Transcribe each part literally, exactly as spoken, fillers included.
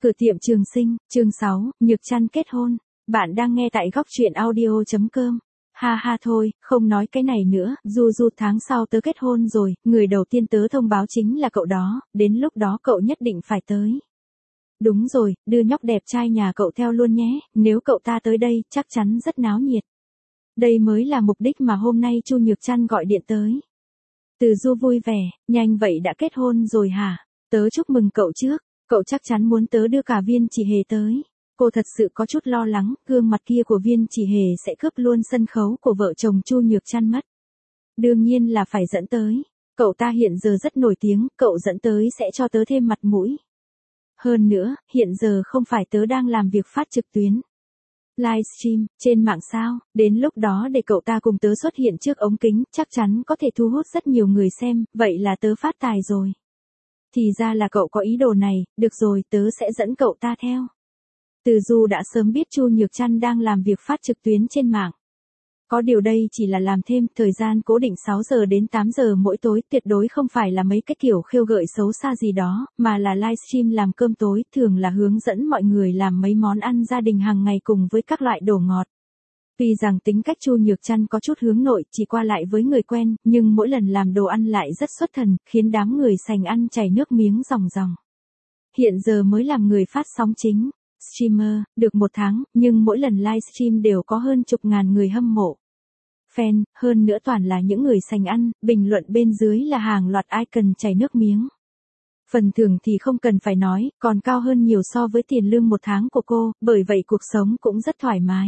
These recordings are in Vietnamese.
Cửa tiệm Trường Sinh, chương sáu, Nhược Trăn kết hôn. Bạn đang nghe tại góc truyện audio chấm com. Ha ha thôi, không nói cái này nữa, Du Du tháng sau tớ kết hôn rồi, người đầu tiên tớ thông báo chính là cậu đó, đến lúc đó cậu nhất định phải tới. Đúng rồi, đưa nhóc đẹp trai nhà cậu theo luôn nhé, nếu cậu ta tới đây, chắc chắn rất náo nhiệt. Đây mới là mục đích mà hôm nay Chu Nhược Trăn gọi điện tới. Từ Du vui vẻ, nhanh vậy đã kết hôn rồi hả? Tớ chúc mừng cậu trước. Cậu chắc chắn muốn tớ đưa cả Viên Chỉ Hề tới. Cô thật sự có chút lo lắng, gương mặt kia của Viên Chỉ Hề sẽ cướp luôn sân khấu của vợ chồng Chu Nhược Trăn mất. Đương nhiên là phải dẫn tới. Cậu ta hiện giờ rất nổi tiếng, cậu dẫn tới sẽ cho tớ thêm mặt mũi. Hơn nữa, hiện giờ không phải tớ đang làm việc phát trực tuyến. Livestream, trên mạng sao, đến lúc đó để cậu ta cùng tớ xuất hiện trước ống kính, chắc chắn có thể thu hút rất nhiều người xem, vậy là tớ phát tài rồi. Thì ra là cậu có ý đồ này, được rồi, tớ sẽ dẫn cậu ta theo. Từ Du đã sớm biết Chu Nhược Trăn đang làm việc phát trực tuyến trên mạng. Có điều đây chỉ là làm thêm, thời gian cố định sáu giờ đến tám giờ mỗi tối, tuyệt đối không phải là mấy cái kiểu khêu gợi xấu xa gì đó, mà là livestream làm cơm tối, thường là hướng dẫn mọi người làm mấy món ăn gia đình hàng ngày cùng với các loại đồ ngọt. Tuy rằng tính cách Chu Nhược Trăn có chút hướng nội, chỉ qua lại với người quen, nhưng mỗi lần làm đồ ăn lại rất xuất thần, khiến đám người sành ăn chảy nước miếng ròng ròng. Hiện giờ mới làm người phát sóng chính, streamer, được một tháng, nhưng mỗi lần livestream đều có hơn chục ngàn người hâm mộ. Fan, hơn nữa toàn là những người sành ăn, bình luận bên dưới là hàng loạt icon chảy nước miếng. Phần thưởng thì không cần phải nói, còn cao hơn nhiều so với tiền lương một tháng của cô, bởi vậy cuộc sống cũng rất thoải mái.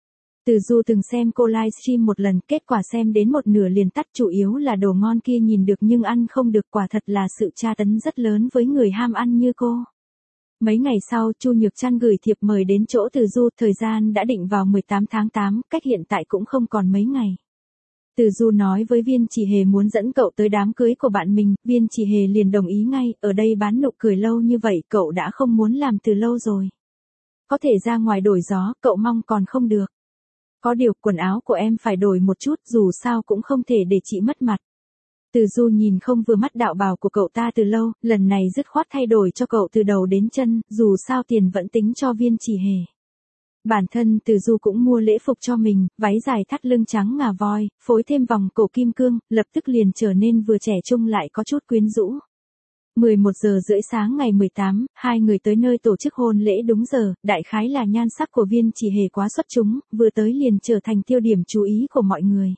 Từ Du từng xem cô livestream một lần, kết quả xem đến một nửa liền tắt, chủ yếu là đồ ngon kia nhìn được nhưng ăn không được, quả thật là sự tra tấn rất lớn với người ham ăn như cô. Mấy ngày sau, Chu Nhược Trăn gửi thiệp mời đến chỗ Từ Du, thời gian đã định vào mười tám tháng tám, cách hiện tại cũng không còn mấy ngày. Từ Du nói với Viên Chỉ Hề muốn dẫn cậu tới đám cưới của bạn mình, Viên Chỉ Hề liền đồng ý ngay, ở đây bán nụ cười lâu như vậy, cậu đã không muốn làm từ lâu rồi. Có thể ra ngoài đổi gió, cậu mong còn không được. Có điều, quần áo của em phải đổi một chút, dù sao cũng không thể để chị mất mặt. Từ Du nhìn không vừa mắt đạo bào của cậu ta từ lâu, lần này dứt khoát thay đổi cho cậu từ đầu đến chân, dù sao tiền vẫn tính cho Viên Chỉ Hề. Bản thân Từ Du cũng mua lễ phục cho mình, váy dài thắt lưng trắng ngà voi, phối thêm vòng cổ kim cương, lập tức liền trở nên vừa trẻ trung lại có chút quyến rũ. mười một giờ rưỡi sáng ngày mười tám, hai người tới nơi tổ chức hôn lễ đúng giờ, đại khái là nhan sắc của Viên Chỉ Hề quá xuất chúng, vừa tới liền trở thành tiêu điểm chú ý của mọi người.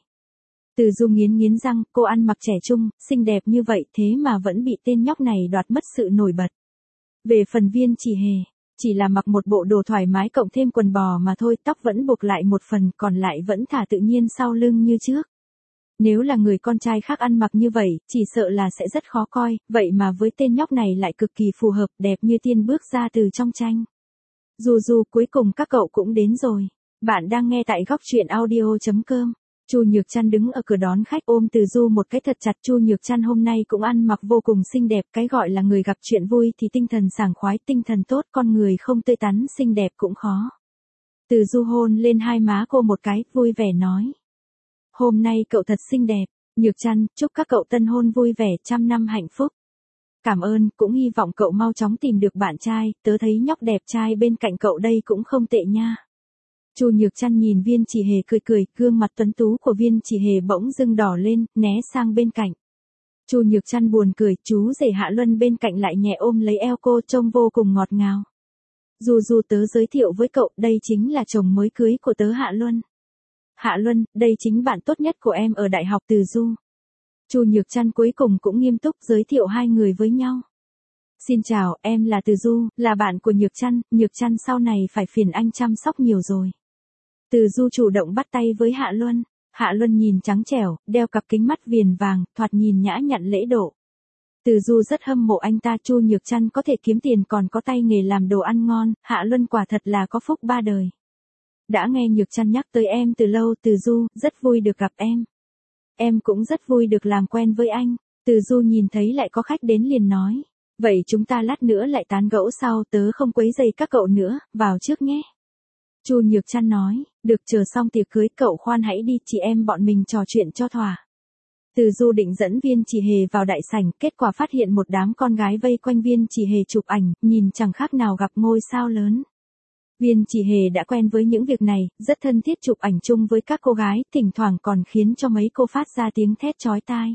Từ Du nghiến nghiến răng, cô ăn mặc trẻ trung, xinh đẹp như vậy thế mà vẫn bị tên nhóc này đoạt mất sự nổi bật. Về phần Viên Chỉ Hề, chỉ là mặc một bộ đồ thoải mái cộng thêm quần bò mà thôi, tóc vẫn buộc lại một phần, còn lại vẫn thả tự nhiên sau lưng như trước. Nếu là người con trai khác ăn mặc như vậy, chỉ sợ là sẽ rất khó coi, vậy mà với tên nhóc này lại cực kỳ phù hợp, đẹp như tiên bước ra từ trong tranh. Du Du, cuối cùng các cậu cũng đến rồi. Bạn đang nghe tại góc truyện audio chấm com. Chu Nhược Trăn đứng ở cửa đón khách, ôm Từ Du một cái thật chặt. Chu Nhược Trăn hôm nay cũng ăn mặc vô cùng xinh đẹp, cái gọi là người gặp chuyện vui thì tinh thần sảng khoái, tinh thần tốt, con người không tươi tắn xinh đẹp cũng khó. Từ Du hôn lên hai má cô một cái, vui vẻ nói. Hôm nay cậu thật xinh đẹp, Nhược Trăn, chúc các cậu tân hôn vui vẻ, trăm năm hạnh phúc. Cảm ơn, cũng hy vọng cậu mau chóng tìm được bạn trai, tớ thấy nhóc đẹp trai bên cạnh cậu đây cũng không tệ nha. Chu Nhược Trăn nhìn Viên Chỉ Hề cười cười, gương mặt tuấn tú của Viên Chỉ Hề bỗng dưng đỏ lên, né sang bên cạnh. Chu Nhược Trăn buồn cười, chú rể Hạ Luân bên cạnh lại nhẹ ôm lấy eo cô, trông vô cùng ngọt ngào. Du Du, tớ giới thiệu với cậu, đây chính là chồng mới cưới của tớ Hạ Luân. Hạ Luân, đây chính bạn tốt nhất của em ở đại học. Từ Du. Chu Nhược Trăn cuối cùng cũng nghiêm túc giới thiệu hai người với nhau. Xin chào, em là Từ Du, là bạn của Nhược Trăn, Nhược Trăn sau này phải phiền anh chăm sóc nhiều rồi. Từ Du chủ động bắt tay với Hạ Luân. Hạ Luân nhìn trắng trẻo, đeo cặp kính mắt viền vàng, thoạt nhìn nhã nhặn lễ độ. Từ Du rất hâm mộ anh ta. Chu Nhược Trăn có thể kiếm tiền còn có tay nghề làm đồ ăn ngon, Hạ Luân quả thật là có phúc ba đời. Đã nghe Nhược Trăn nhắc tới em từ lâu. Từ Du, rất vui được gặp em. Em cũng rất vui được làm quen với anh. Từ Du nhìn thấy lại có khách đến liền nói. Vậy chúng ta lát nữa lại tán gẫu sau, tớ không quấy rầy các cậu nữa, vào trước nhé. Chu Nhược Trăn nói, được, chờ xong tiệc cưới cậu khoan hãy đi, chị em bọn mình trò chuyện cho thỏa. Từ Du định dẫn Viên Chỉ Hề vào đại sảnh, kết quả phát hiện một đám con gái vây quanh Viên Chỉ Hề chụp ảnh, nhìn chẳng khác nào gặp ngôi sao lớn. Viên Chỉ Hề đã quen với những việc này, rất thân thiết chụp ảnh chung với các cô gái, thỉnh thoảng còn khiến cho mấy cô phát ra tiếng thét chói tai.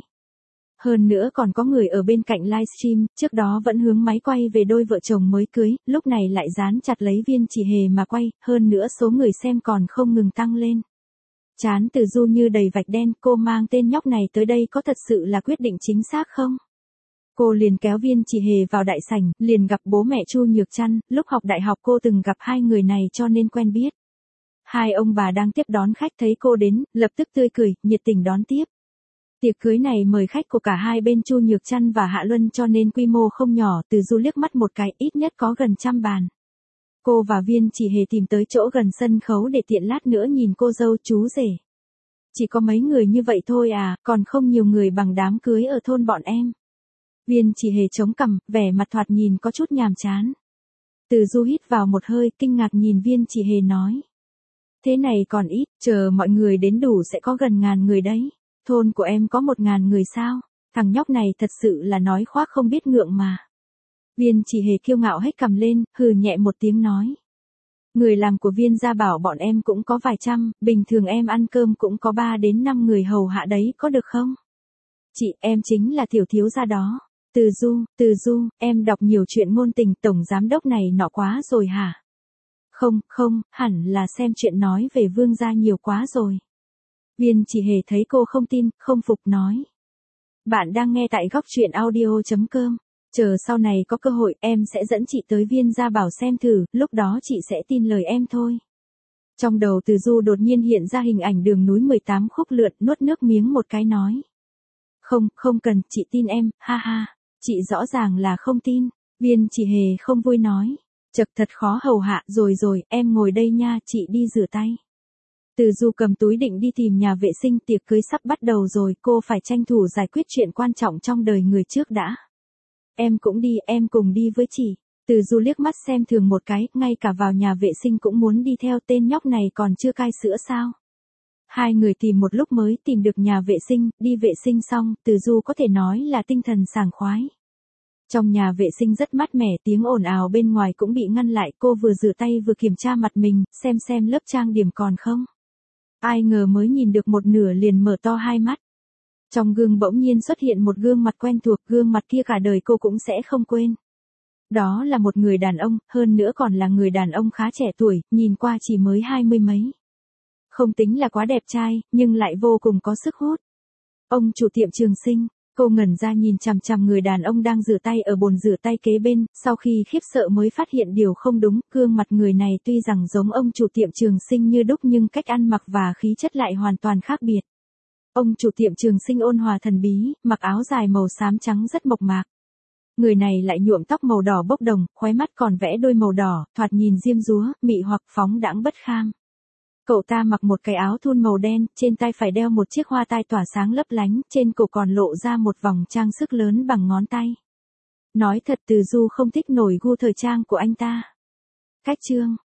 Hơn nữa còn có người ở bên cạnh livestream, trước đó vẫn hướng máy quay về đôi vợ chồng mới cưới, lúc này lại dán chặt lấy Viên Chỉ Hề mà quay, hơn nữa số người xem còn không ngừng tăng lên. Trán Từ Du như đầy vạch đen, cô mang tên nhóc này tới đây có thật sự là quyết định chính xác không? Cô liền kéo Viên Chỉ Hề vào đại sảnh, liền gặp bố mẹ Chu Nhược Trăn, lúc học đại học cô từng gặp hai người này cho nên quen biết. Hai ông bà đang tiếp đón khách thấy cô đến, lập tức tươi cười, nhiệt tình đón tiếp. Tiệc cưới này mời khách của cả hai bên Chu Nhược Trăn và Hạ Luân cho nên quy mô không nhỏ, Từ Du liếc mắt một cái, ít nhất có gần trăm bàn. Cô và Viên Chỉ Hề tìm tới chỗ gần sân khấu để tiện lát nữa nhìn cô dâu chú rể. Chỉ có mấy người như vậy thôi à, còn không nhiều người bằng đám cưới ở thôn bọn em. Viên Chỉ Hề chống cằm, vẻ mặt thoạt nhìn có chút nhàm chán. Từ Du hít vào một hơi, kinh ngạc nhìn Viên Chỉ Hề nói. Thế này còn ít, chờ mọi người đến đủ sẽ có gần ngàn người đấy. Thôn của em có một ngàn người sao? Thằng nhóc này thật sự là nói khoác không biết ngượng mà. Viên Chỉ Hề kiêu ngạo hét cằm lên, hừ nhẹ một tiếng nói. Người làm của Viên gia bảo bọn em cũng có vài trăm, bình thường em ăn cơm cũng có ba đến năm người hầu hạ đấy, có được không? Chị, em chính là tiểu thiếu gia đó. Từ Du, Từ Du, em đọc nhiều chuyện ngôn tình tổng giám đốc này nọ quá rồi hả? Không, không, hẳn là xem chuyện nói về Vương gia nhiều quá rồi. Viên Chỉ Hề thấy cô không tin, không phục nói. Bạn đang nghe tại góc truyện audio chấm com. Chờ sau này có cơ hội em sẽ dẫn chị tới Viên gia bảo xem thử, lúc đó chị sẽ tin lời em thôi. Trong đầu Từ Du đột nhiên hiện ra hình ảnh đường núi mười tám khúc lượn, nuốt nước miếng một cái nói. Không, không cần, chị tin em, ha ha, chị rõ ràng là không tin. Viên Chỉ Hề không vui nói. Chật thật khó hầu hạ, rồi rồi, em ngồi đây nha, chị đi rửa tay. Từ Du cầm túi định đi tìm nhà vệ sinh, tiệc cưới sắp bắt đầu rồi, cô phải tranh thủ giải quyết chuyện quan trọng trong đời người trước đã. Em cũng đi, em cùng đi với chị. Từ Du liếc mắt xem thường một cái, ngay cả vào nhà vệ sinh cũng muốn đi theo, tên nhóc này còn chưa cai sữa sao. Hai người tìm một lúc mới tìm được nhà vệ sinh, đi vệ sinh xong, Từ Du có thể nói là tinh thần sảng khoái. Trong nhà vệ sinh rất mát mẻ, tiếng ồn ào bên ngoài cũng bị ngăn lại, cô vừa rửa tay vừa kiểm tra mặt mình, xem xem lớp trang điểm còn không. Ai ngờ mới nhìn được một nửa liền mở to hai mắt. Trong gương bỗng nhiên xuất hiện một gương mặt quen thuộc, gương mặt kia cả đời cô cũng sẽ không quên. Đó là một người đàn ông, hơn nữa còn là người đàn ông khá trẻ tuổi, nhìn qua chỉ mới hai mươi mấy. Không tính là quá đẹp trai, nhưng lại vô cùng có sức hút. Ông chủ tiệm Trường Sinh. Cô ngẩn ra nhìn chằm chằm người đàn ông đang rửa tay ở bồn rửa tay kế bên, sau khi khiếp sợ mới phát hiện điều không đúng, gương mặt người này tuy rằng giống ông chủ tiệm Trường Sinh như đúc nhưng cách ăn mặc và khí chất lại hoàn toàn khác biệt. Ông chủ tiệm Trường Sinh ôn hòa thần bí, mặc áo dài màu xám trắng rất mộc mạc. Người này lại nhuộm tóc màu đỏ bốc đồng, khóe mắt còn vẽ đôi màu đỏ, thoạt nhìn diêm dúa, mị hoặc phóng đãng bất kham. Cậu ta mặc một cái áo thun màu đen, trên tay phải đeo một chiếc hoa tai tỏa sáng lấp lánh, trên cổ còn lộ ra một vòng trang sức lớn bằng ngón tay. Nói thật Từ Du không thích nổi gu thời trang của anh ta. Cách chương